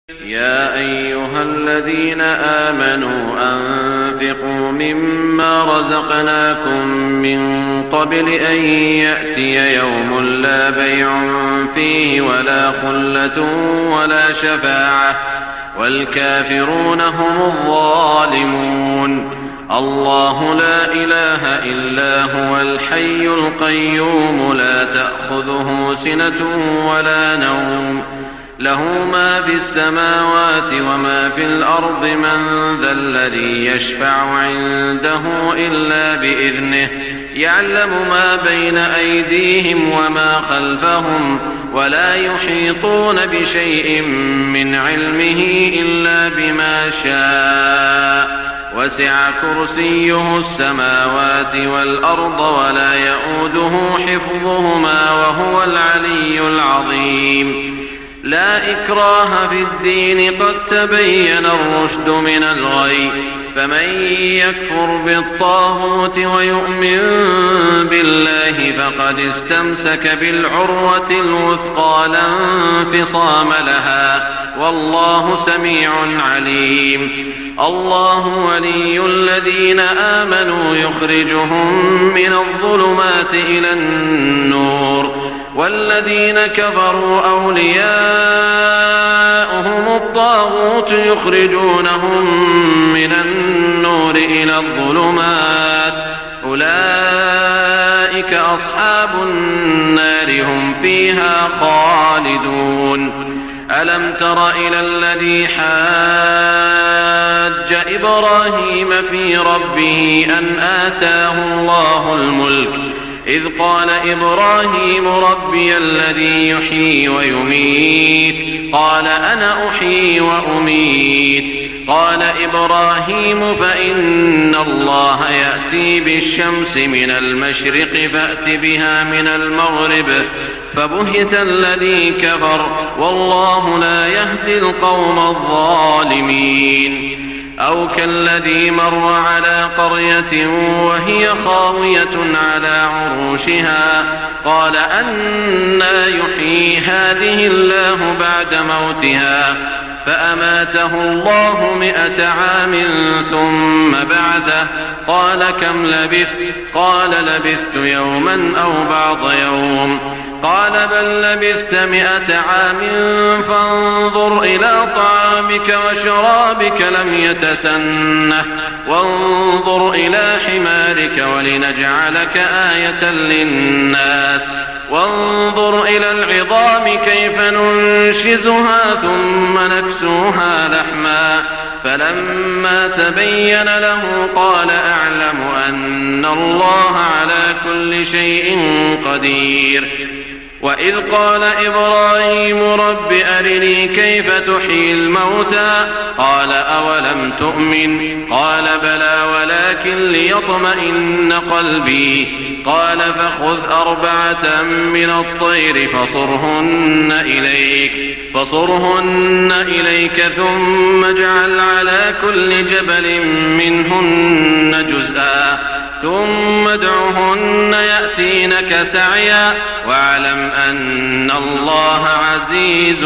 يا أيها الذين آمنوا أنفقوا مما رزقناكم من قبل أن يأتي يوم لا بيع فيه ولا خلة ولا شفاعة والكافرون هم الظالمون. الله لا إله إلا هو الحي القيوم لا تأخذه سنة ولا نوم له ما في السماوات وما في الأرض من ذا الذي يشفع عنده إلا بإذنه يعلم ما بين أيديهم وما خلفهم ولا يحيطون بشيء من علمه إلا بما شاء وسع كرسيه السماوات والأرض ولا يؤوده حفظهما وهو العلي العظيم. لا إكراه في الدين قد تبين الرشد من الغي فمن يكفر بالطاغوت ويؤمن بالله فقد استمسك بالعروة الوثقى لا انفصام لها والله سميع عليم. الله ولي الذين آمنوا يخرجهم من الظلمات إلى النور والذين كفروا أولياؤهم الطاغوت يخرجونهم من النور إلى الظلمات أولئك أصحاب النار هم فيها خالدون. ألم تر إلى الذي حاج إبراهيم في ربه أن آتاه الله الملك إذ قال إبراهيم ربي الذي يحيي ويميت قال أنا أحيي وأميت قال إبراهيم فإن الله يأتي بالشمس من المشرق فأت بها من المغرب فبهت الذي كفر والله لا يهدي القوم الظالمين. أو كالذي مر على قرية وهي خاوية على عروشها قال أنى يحيي هذه الله بعد موتها فأماته الله 100 عام ثم بعثه قال كم لبثت قال لبثت يوما أو بعض يوم قال بل لبثت 100 عام فانظر إلى طعامك وشرابك لم يتسنه وانظر إلى حمارك ولنجعلك آية للناس وانظر إلى العظام كيف ننشزها ثم نكسوها لحما فلما تبين له قال أعلم أن الله على كل شيء قدير. وإذ قال إبراهيم رب أرني كيف تحيي الموتى قال أولم تؤمن قال بلى ولكن ليطمئن قلبي قال فخذ 4 من الطير فصرهن إليك ثم اجعل على كل جبل منهن جزءا ثم ادعهن يأتينك سعيا واعلم أن الله عزيز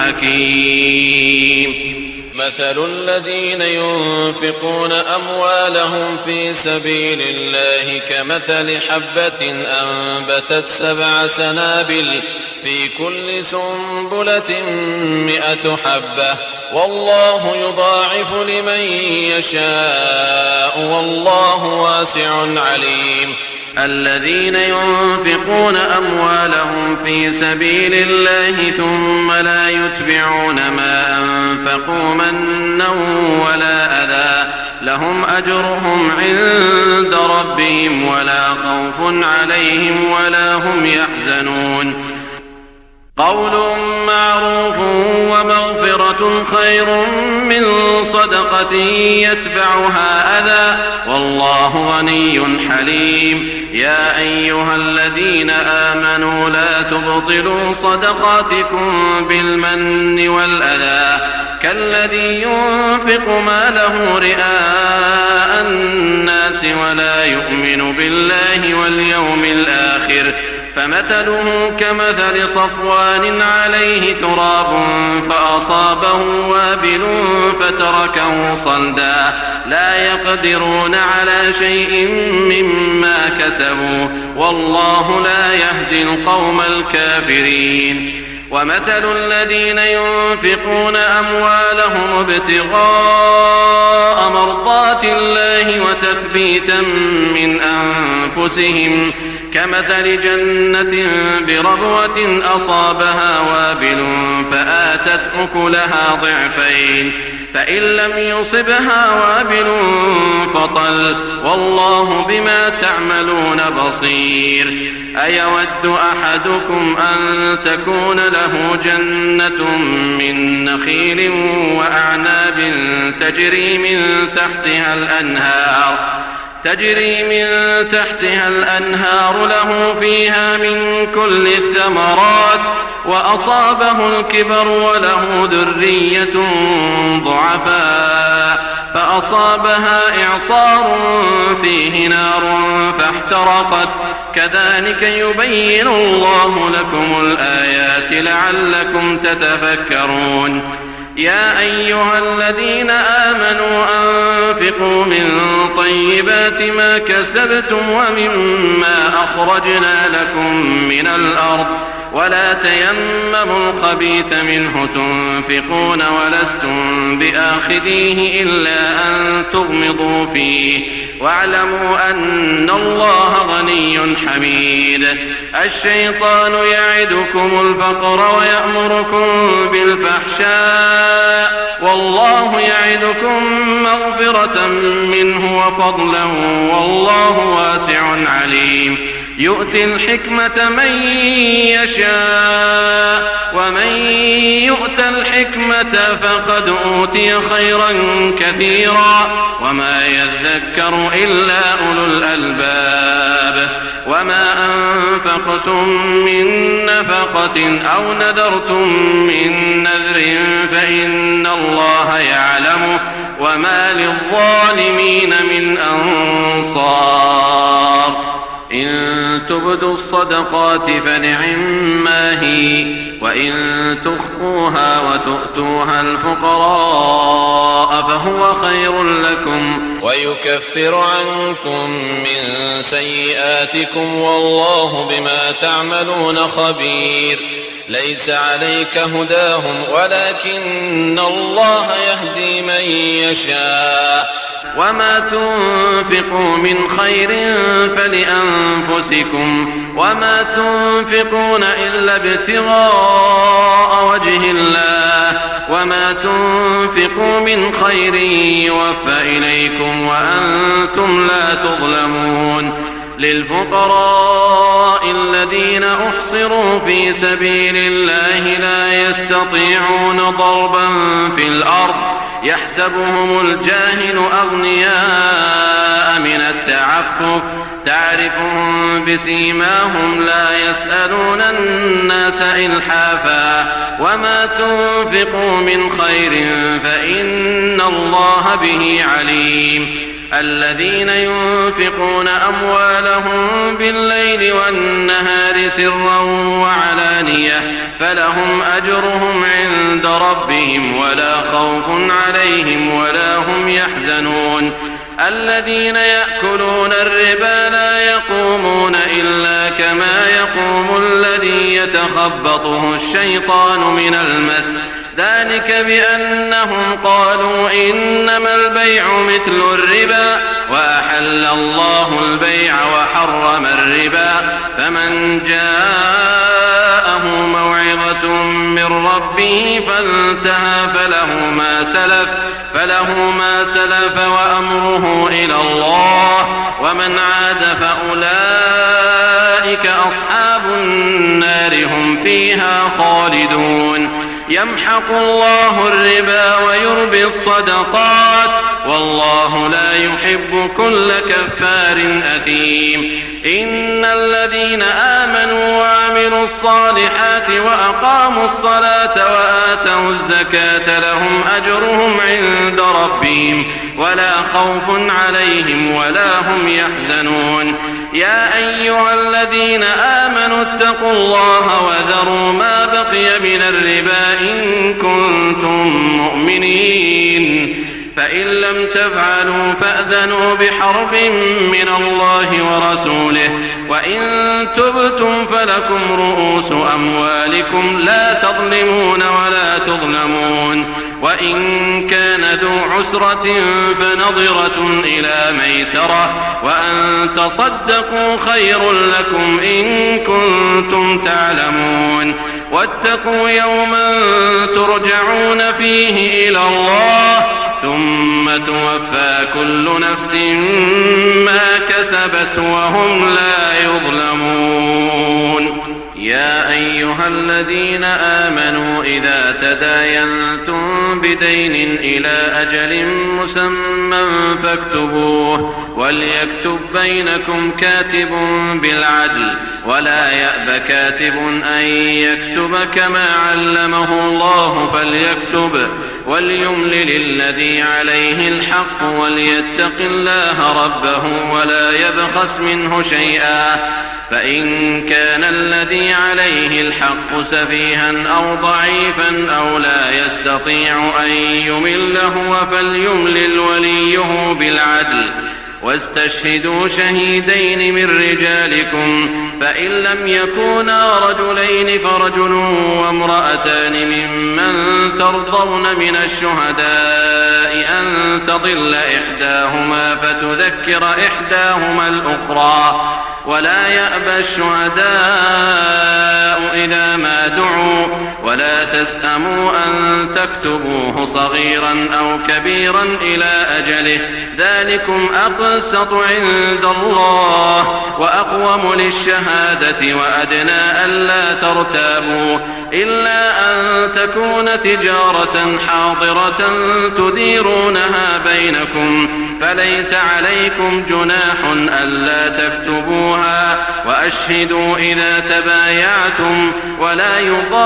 حكيم. مثل الذين ينفقون أموالهم في سبيل الله كمثل حبة أنبتت 7 سنابل في كل سنبلة 100 حبة والله يضاعف لمن يشاء والله واسع عليم. الذين ينفقون أموالهم في سبيل الله ثم لا يتبعون ما أنفقوا منا ولا أذى لهم أجرهم عند ربهم ولا خوف عليهم ولا هم يحزنون. قول معروف ومغفرة خير من صدقة يتبعها أذى والله غني حليم. يا أيها الذين آمنوا لا تبطلوا صدقاتكم بالمن والأذى كالذي ينفق ماله رئاء الناس ولا يؤمن بالله واليوم الآخر فمثله كمثل صفوان عليه تراب فأصابه وابل فتركه صلدا لا يقدرون على شيء مما كسبوا والله لا يهدي القوم الكافرين. ومثل الذين ينفقون أموالهم ابتغاء مرضات الله وتثبيتا من أنفسهم كمثل جنة بربوة أصابها وابل فآتت أكلها ضعفين فإن لم يصبها وابل فطل والله بما تعملون بصير. أيود أحدكم أن تكون له جنة من نخيل وأعناب تجري من تحتها الأنهار له فيها من كل الثمرات وأصابه الكبر وله ذرية ضعفاء فأصابها إعصار فيه نار فاحترقت كذلك يبين الله لكم الآيات لعلكم تتفكرون. يا أيها الذين آمنوا أنفقوا من طيبات ما كسبتم ومما أخرجنا لكم من الأرض ولا تيمموا الخبيث منه تنفقون ولستم بآخذيه إلا أن تغمضوا فيه واعلموا أن الله غني حميد. الشيطان يعدكم الفقر ويأمركم بالفحشاء والله يعدكم مغفرة منه وفضلا والله واسع عليم. يؤتي الحكمة من يشاء ومن يؤت الحكمة فقد أوتي خيرا كثيرا وما يذكر إلا أولو الألباب. وما أنفقتم من نفقة أو نذرتم من نذر فإن الله يعلمه وما للظالمين من أنصار. إن تبدوا الصدقات فنعما هي وإن تخفوها وتؤتوها الفقراء فهو خير لكم ويكفر عنكم من سيئاتكم والله بما تعملون خبير. ليس عليك هداهم ولكن الله يهدي من يشاء. وما تنفقوا من خير فلأنفسكم وما تنفقون إلا ابتغاء وجه الله وما تنفقوا من خير يوفى إليكم وأنتم لا تظلمون. للفقراء الذين أحصروا في سبيل الله لا يستطيعون ضربا في الأرض يحسبهم الجاهل أغنياء من التعفف تعرفهم بسيماهم لا يسألون الناس إلحافا وما تنفقوا من خير فإن الله به عليم. الذين ينفقون أموالهم بالليل والنهار سرا وعلانية فلهم أجرهم عند ربهم ولا خوف عليهم ولا هم يحزنون. الذين يأكلون الربا لا يقومون إلا كما يقوم الذي يتخبطه الشيطان من المس ذلك بأنهم قالوا إنما البيع مثل الربا وأحل الله البيع وحرم الربا. فمن جاءه موعظة من ربه فانتهى فله ما سلف وأمره إلى الله ومن عاد فأولئك أصحاب النار هم فيها خالدون. يمحق الله الربا ويربي الصدقات والله لا يحب كل كفار أثيم. إن الذين آمنوا وعملوا الصالحات وأقاموا الصلاة وآتوا الزكاة لهم أجرهم عند ربهم ولا خوف عليهم ولا هم يحزنون. يا أيها الذين آمنوا اتقوا الله وذروا ما بقي من الربا إن كنتم مؤمنين فإن لم تفعلوا فأذنوا بحرب من الله ورسوله وإن تبتم فلكم رؤوس أموالكم لا تظلمون ولا تظلمون وإن كان ذو عسرة فنظرة إلى ميسرة وأن تصدقوا خير لكم إن كنتم تعلمون واتقوا يوما ترجعون فيه إلى الله ثم توفى كل نفس ما كسبت وهم لا يظلمون. يا أيها الذين آمنوا إذا تداينتم بدين إلى أجل مسمى فاكتبوه وليكتب بينكم كاتب بالعدل ولا يأب كاتب أن يكتب كما علمه الله فليكتب وليملل الذي عليه الحق وليتق الله ربه ولا يبخس منه شيئا فإن كان الذي عليه الحق سفيها أو ضعيفا أو لا يستطيع أن يمل هو فليملل وليه بالعدل واستشهدوا شهيدين من رجالكم فإن لم يكونا رجلين فرجل وامرأتان ممن ترضون من الشهداء أن تضل إحداهما فتذكر إحداهما الأخرى ولا يأبى الشهداء إذا ما دعوا ولا تسأموا أن تكتبوه صغيرا أو كبيرا إلى أجله ذلكم أقسط عند الله وأقوم للشهادة وأدنى ألا ترتابوا إلا أن تكون تجارة حاضرة تديرونها بينكم فليس عليكم جناح ألا تكتبوها وأشهدوا إذا تبايعتم ولا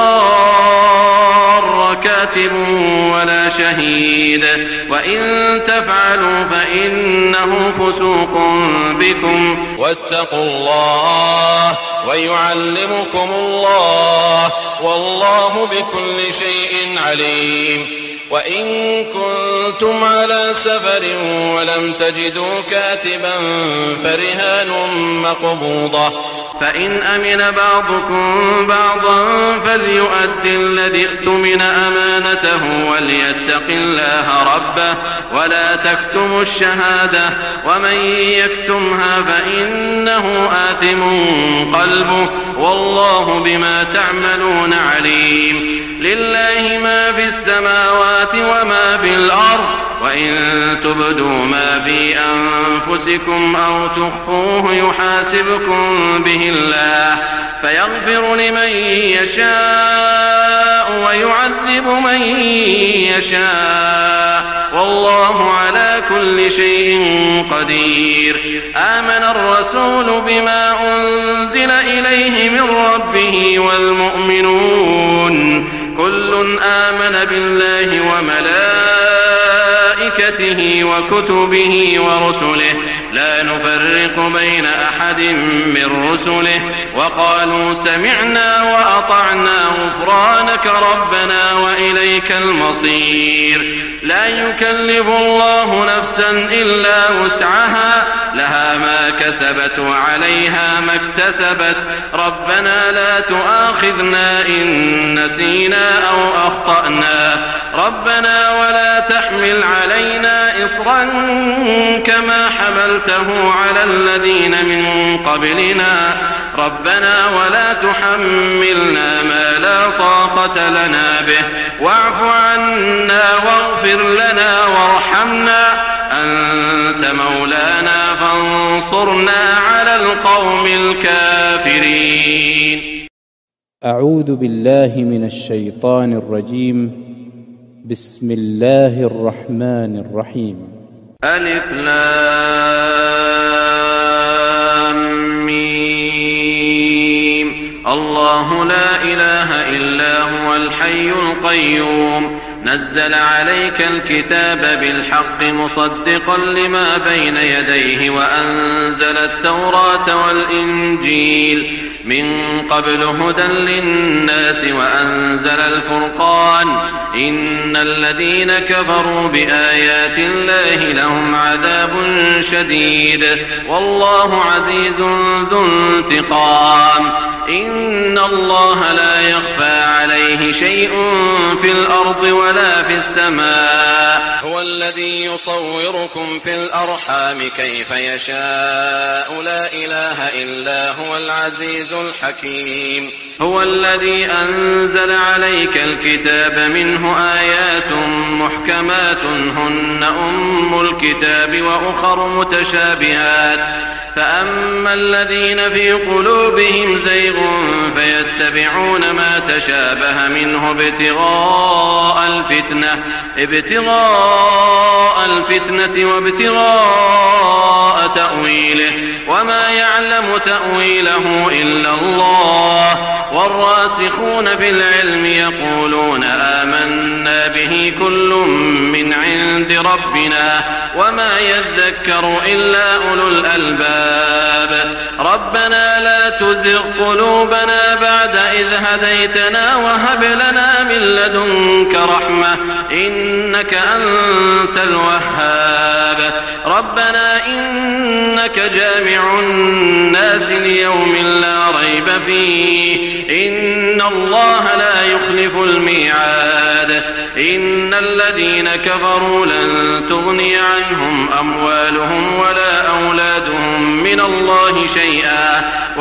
يضار كاتب ولا شهيد وإن تفعلوا فإنه فسوق بكم واتقوا الله ويعلمكم الله والله بكل شيء عليم. وإن كنتم على سفر ولم تجدوا كاتبا فرهان مقبوضة فإن أمن بعضكم بعضا فليؤدي الذي ائتمن أمانته وليتق الله ربه ولا تكتموا الشهادة ومن يكتمها فإنه آثم قلبه والله بما تعملون عليم. لله ما في السماوات وما في الأرض وإن تبدوا ما في أنفسكم أو تخفوه يحاسبكم به الله فيغفر لمن يشاء ويعذب من يشاء والله على كل شيء قدير. آمن الرسول بما أنزل إليه من ربه والمؤمنون كل آمن بالله وملائكته وكتبه ورسله لا نفرق بين أحد من رسله وقالوا سمعنا وأطعنا غفرانك ربنا وإليك المصير. لا يكلف الله نفسا إلا وسعها لها ما كسبت وعليها ما اكتسبت ربنا لا تؤاخذنا إن نسينا أو أخطأنا ربنا ولا تحمل علينا إصرا كما حملته على الذين من قبلنا ربنا ولا تحملنا ما لا طاقة لنا به واعف عنا واغفر لنا وارحمنا أنت مولانا فانصرنا على القوم الكافرين. أعوذ بالله من الشيطان الرجيم. بسم الله الرحمن الرحيم. ألف لام ميم. الله لا إله إلا هو الحي القيوم نزل عليك الكتاب بالحق مصدقا لما بين يديه وأنزل التوراة والإنجيل من قبل هدى للناس وأنزل الفرقان إن الذين كفروا بآيات الله لهم عذاب شديد والله عزيز ذو انتقام إن الله لا يخفى عليه شيء في الأرض ولا في السماء هو الذي يصوركم في الأرحام كيف يشاء لا إله إلا هو العزيز الحكيم هو الذي أنزل عليك الكتاب منه آيات محكمات هن أم الكتاب وأخر متشابهات فأما الذين في قلوبهم زيغ فيتبعون ما تشابه منه ابتغاء الفتنة وابتغاء تأويله وما يعلم تأويله إلا الله والراسخون في العلم يقولون آمنا به كل من عند ربنا وما يذكر إلا أولو الألباب ربنا لا تزغ قلوبنا بعد إذ هديتنا وهب لنا من لدنك رحمة إنك أنت الوهاب ربنا إنك جامع الناس ليوم لا ريب فيه إن الله لا يخلف الميعاد إن الذين كفروا لن تغني عنهم أموالهم ولا أولادهم من الله شيئا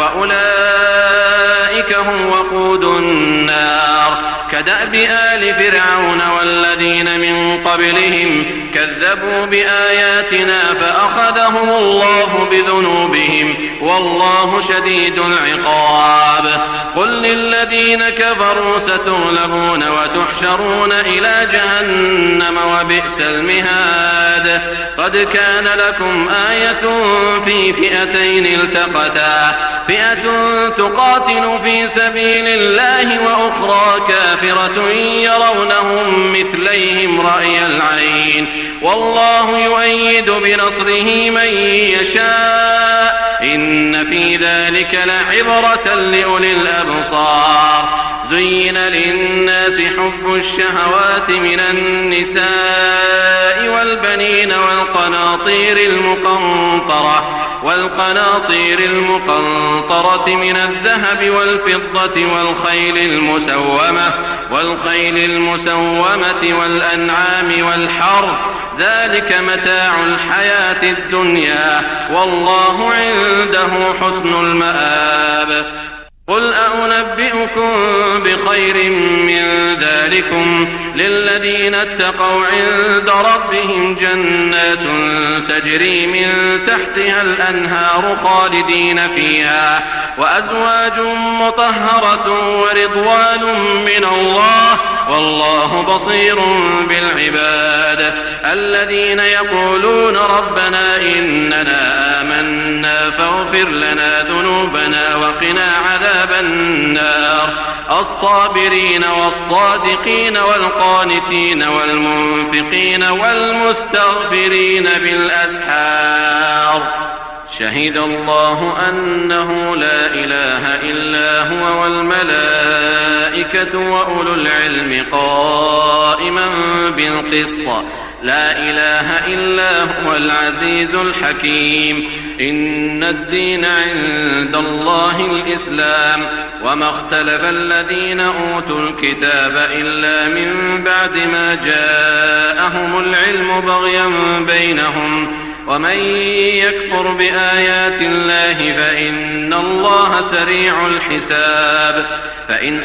وأولئك هم وقود النار كدأب آل فرعون والذين من قبلهم كذبوا بآياتنا فأخذهم الله بذنوبهم والله شديد العقاب قل للذين كفروا ستغلبون وتحشرون إلى جهنم وبئس المهاد قد كان لكم آية في فئتين التقتا فئة تقاتل في سبيل الله وأخرى كافرة يرونهم مثليهم رأي العين والله يؤيد بنصره من يشاء إن في ذلك لعبرة لأولي الأبصار زين للناس حب الشهوات من النساء والبنين والقناطير المقنطرة من الذهب والفضة والخيل المسومة والأنعام والحرث ذلك متاع الحياة الدنيا والله عنده حسن المآب قل أنبئكم بخير من ذلكم للذين اتقوا عند ربهم جنات تجري من تحتها الأنهار خالدين فيها وأزواج مطهرة ورضوان من الله والله بصير بالعباد الذين يقولون ربنا إننا آمنا فاغفر لنا ذنوبنا وقنا عذاب النار الصابرين والصادقين والقانتين والمنفقين والمستغفرين بالأسحار شهد الله أنه لا إله إلا هو والملائكة وأولو العلم قائما بالقسط لا إله إلا هو العزيز الحكيم إن الدين عند الله الإسلام وما اختلف الذين أوتوا الكتاب إلا من بعد ما جاءهم العلم بغيا بينهم ومن يكفر بآيات الله فإن الله سريع الحساب فإن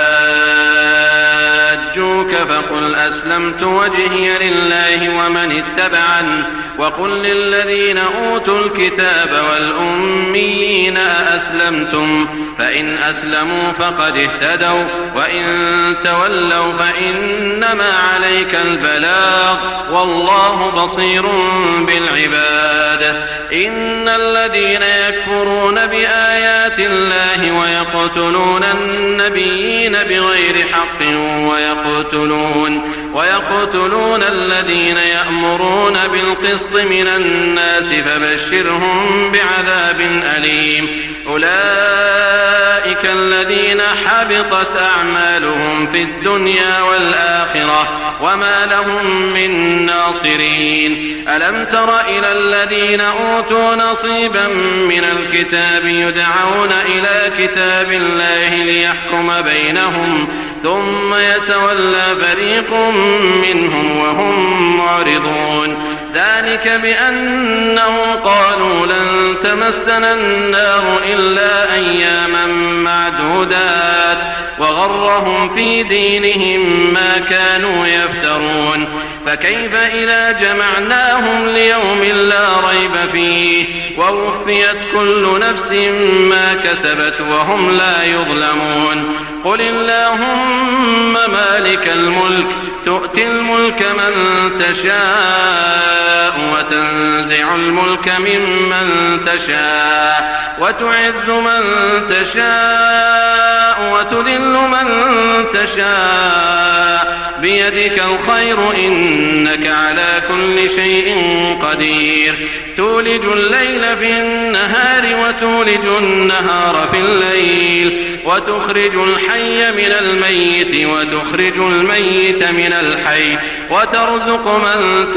حاجوك فقل أسلمت وجهي لله ومن اتبعني وقل للذين أوتوا الكتاب والأميين أأسلمتم فإن أسلموا فقد اهتدوا وإن تولوا فإنما عليك البلاغ والله بصير بالعباد إن الذين يكفرون بآيات الله ويقتلون النبيين بغير حق ويقتلون الذين يأمرون بالقسط من الناس فبشرهم بعذاب أليم. أولئك الذين حبطت أعمالهم في الدنيا والآخرة وما لهم من ناصرين. ألم تر إلى الذين أوتوا نصيبا من الكتاب يدعون إلى كتاب الله ليحكم بينهم ثم يتولى فريق منهم وهم معرضون. ذلك بأنهم قالوا لن تمسنا النار إلا أياما معدودات وغرهم في دينهم ما كانوا يفترون. فكيف إذا جمعناهم ليوم لا ريب فيه ووفيت كل نفس ما كسبت وهم لا يظلمون. قل اللهم مالك الملك تؤتي الملك من تشاء وتنزع الملك ممن تشاء وتعز من تشاء وتذل من تشاء بيدك الخير إنك على كل شيء قدير. تولج الليل في النهار وتولج النهار في الليل وتخرج الحي من الميت وتخرج الميت من الحي وترزق من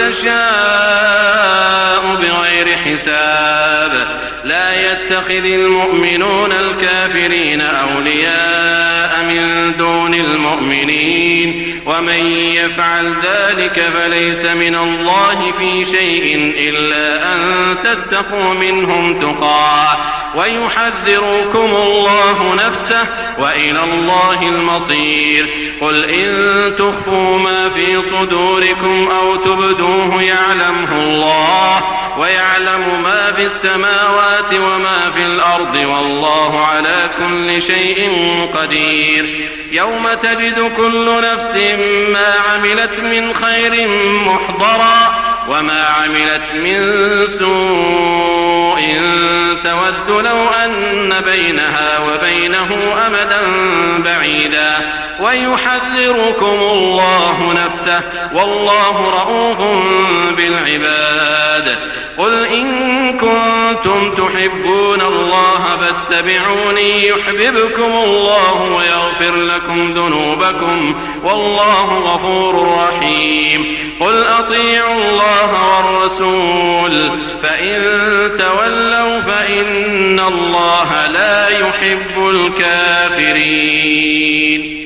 تشاء بغير حساب. لا يتخذ المؤمنون الكافرين أولياء من دون المؤمنين ومن يفعل ذلك فليس من الله في شيء إلا أن تتقوا منهم تقاه ويحذركم الله نفسه وإلى الله المصير. قل إن تخفوا ما في صدوركم أو تبدوه يعلمه الله ويعلم ما في السماوات وما في الأرض والله على كل شيء قدير. يوم تجد كل نفس ما عملت من خير محضرا وما عملت من سوء تود لو أن بينها وبينه أمدا بعيدا ويحذركم الله نفسه والله رؤوف بالعباد. قل إن كنتم تحبون الله فاتبعوني يحببكم الله ويغفر لكم ذنوبكم والله غفور رحيم. قل أطيعوا الله والرسول فإن تولوا فإن الله لا يحب الكافرين.